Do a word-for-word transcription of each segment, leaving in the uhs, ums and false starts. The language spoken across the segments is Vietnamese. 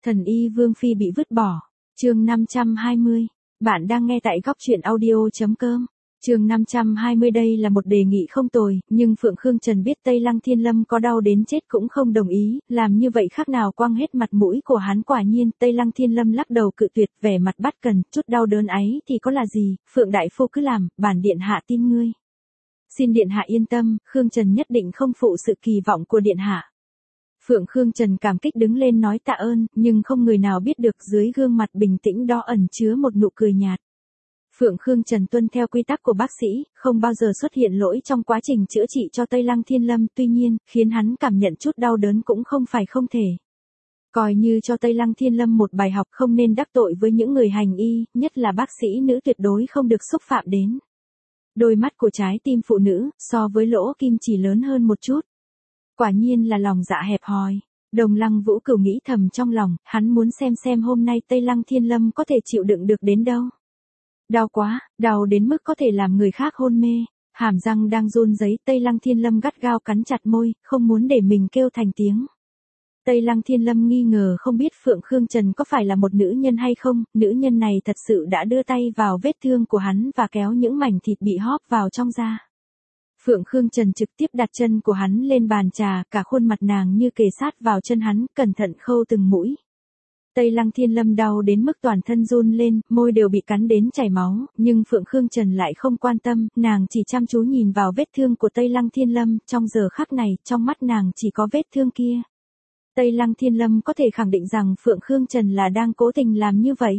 Thần y Vương Phi bị vứt bỏ. Chương năm trăm hai mươi. Bạn đang nghe tại góc truyện audio chấm com. Chương năm trăm hai mươi đây là một đề nghị không tồi, nhưng Phượng Khương Trần biết Tây Lăng Thiên Lâm có đau đến chết cũng không đồng ý, làm như vậy khác nào quăng hết mặt mũi của hắn. Quả nhiên, Tây Lăng Thiên Lâm lắc đầu cự tuyệt, vẻ mặt bất cần, chút đau đớn ấy thì có là gì, Phượng đại phu cứ làm, bản điện hạ tin ngươi. Xin điện hạ yên tâm, Khương Trần nhất định không phụ sự kỳ vọng của điện hạ. Phượng Khương Trần cảm kích đứng lên nói tạ ơn, nhưng không người nào biết được dưới gương mặt bình tĩnh đó ẩn chứa một nụ cười nhạt. Phượng Khương Trần tuân theo quy tắc của bác sĩ, không bao giờ xuất hiện lỗi trong quá trình chữa trị cho Tây Lăng Thiên Lâm, tuy nhiên, khiến hắn cảm nhận chút đau đớn cũng không phải không thể. Coi như cho Tây Lăng Thiên Lâm một bài học không nên đắc tội với những người hành y, nhất là bác sĩ nữ tuyệt đối không được xúc phạm đến. Đôi mắt của trái tim phụ nữ, so với lỗ kim chỉ lớn hơn một chút. Quả nhiên là lòng dạ hẹp hòi. Đồng Lăng Vũ Cửu nghĩ thầm trong lòng, hắn muốn xem xem hôm nay Tây Lăng Thiên Lâm có thể chịu đựng được đến đâu. Đau quá, đau đến mức có thể làm người khác hôn mê. Hàm răng đang run rẩy, Tây Lăng Thiên Lâm gắt gao cắn chặt môi, không muốn để mình kêu thành tiếng. Tây Lăng Thiên Lâm nghi ngờ không biết Phượng Khương Trần có phải là một nữ nhân hay không, nữ nhân này thật sự đã đưa tay vào vết thương của hắn và kéo những mảnh thịt bị hóp vào trong da. Phượng Khương Trần trực tiếp đặt chân của hắn lên bàn trà, cả khuôn mặt nàng như kề sát vào chân hắn, cẩn thận khâu từng mũi. Tây Lăng Thiên Lâm đau đến mức toàn thân run lên, môi đều bị cắn đến chảy máu, nhưng Phượng Khương Trần lại không quan tâm, nàng chỉ chăm chú nhìn vào vết thương của Tây Lăng Thiên Lâm, trong giờ khắc này, trong mắt nàng chỉ có vết thương kia. Tây Lăng Thiên Lâm có thể khẳng định rằng Phượng Khương Trần là đang cố tình làm như vậy.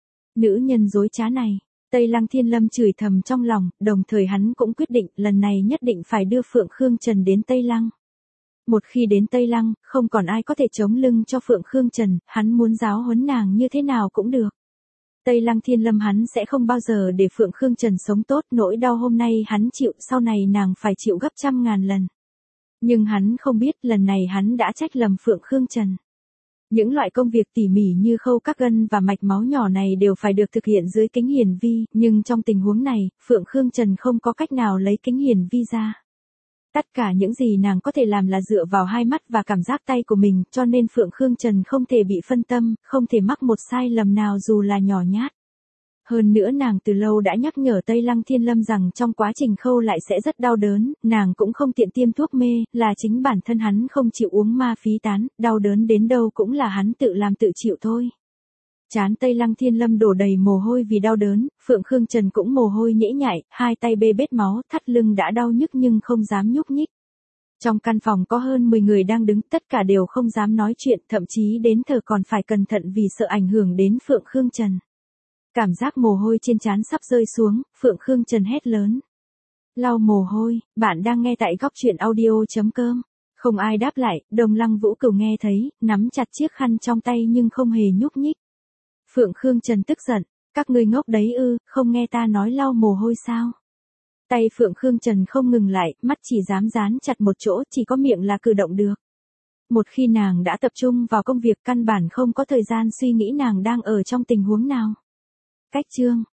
Nữ nhân dối trá này. Tây Lăng Thiên Lâm chửi thầm trong lòng, đồng thời hắn cũng quyết định lần này nhất định phải đưa Phượng Khương Trần đến Tây Lăng. Một khi đến Tây Lăng, không còn ai có thể chống lưng cho Phượng Khương Trần, hắn muốn giáo huấn nàng như thế nào cũng được. Tây Lăng Thiên Lâm hắn sẽ không bao giờ để Phượng Khương Trần sống tốt, nỗi đau hôm nay hắn chịu, sau này nàng phải chịu gấp trăm ngàn lần. Nhưng hắn không biết lần này hắn đã trách lầm Phượng Khương Trần. Những loại công việc tỉ mỉ như khâu các gân và mạch máu nhỏ này đều phải được thực hiện dưới kính hiển vi, nhưng trong tình huống này, Phượng Khương Trần không có cách nào lấy kính hiển vi ra. Tất cả những gì nàng có thể làm là dựa vào hai mắt và cảm giác tay của mình, cho nên Phượng Khương Trần không thể bị phân tâm, không thể mắc một sai lầm nào dù là nhỏ nhát. Hơn nữa nàng từ lâu đã nhắc nhở Tây Lăng Thiên Lâm rằng trong quá trình khâu lại sẽ rất đau đớn, nàng cũng không tiện tiêm thuốc mê, là chính bản thân hắn không chịu uống ma phí tán, đau đớn đến đâu cũng là hắn tự làm tự chịu thôi. Trán Tây Lăng Thiên Lâm đổ đầy mồ hôi vì đau đớn, Phượng Khương Trần cũng mồ hôi nhễ nhại, hai tay bê bết máu, thắt lưng đã đau nhức nhưng không dám nhúc nhích. Trong căn phòng có hơn mười người đang đứng, tất cả đều không dám nói chuyện, thậm chí đến thở còn phải cẩn thận vì sợ ảnh hưởng đến Phượng Khương Trần. Cảm giác mồ hôi trên trán sắp rơi xuống, Phượng Khương Trần hét lớn. Lau mồ hôi, bạn đang nghe tại góc truyện audio chấm com. Không ai đáp lại, Đồng Lăng Vũ Cửu nghe thấy, nắm chặt chiếc khăn trong tay nhưng không hề nhúc nhích. Phượng Khương Trần tức giận, các ngươi ngốc đấy ư, không nghe ta nói lau mồ hôi sao? Tay Phượng Khương Trần không ngừng lại, mắt chỉ dám dán chặt một chỗ, chỉ có miệng là cử động được. Một khi nàng đã tập trung vào công việc căn bản không có thời gian suy nghĩ nàng đang ở trong tình huống nào. Cách chương,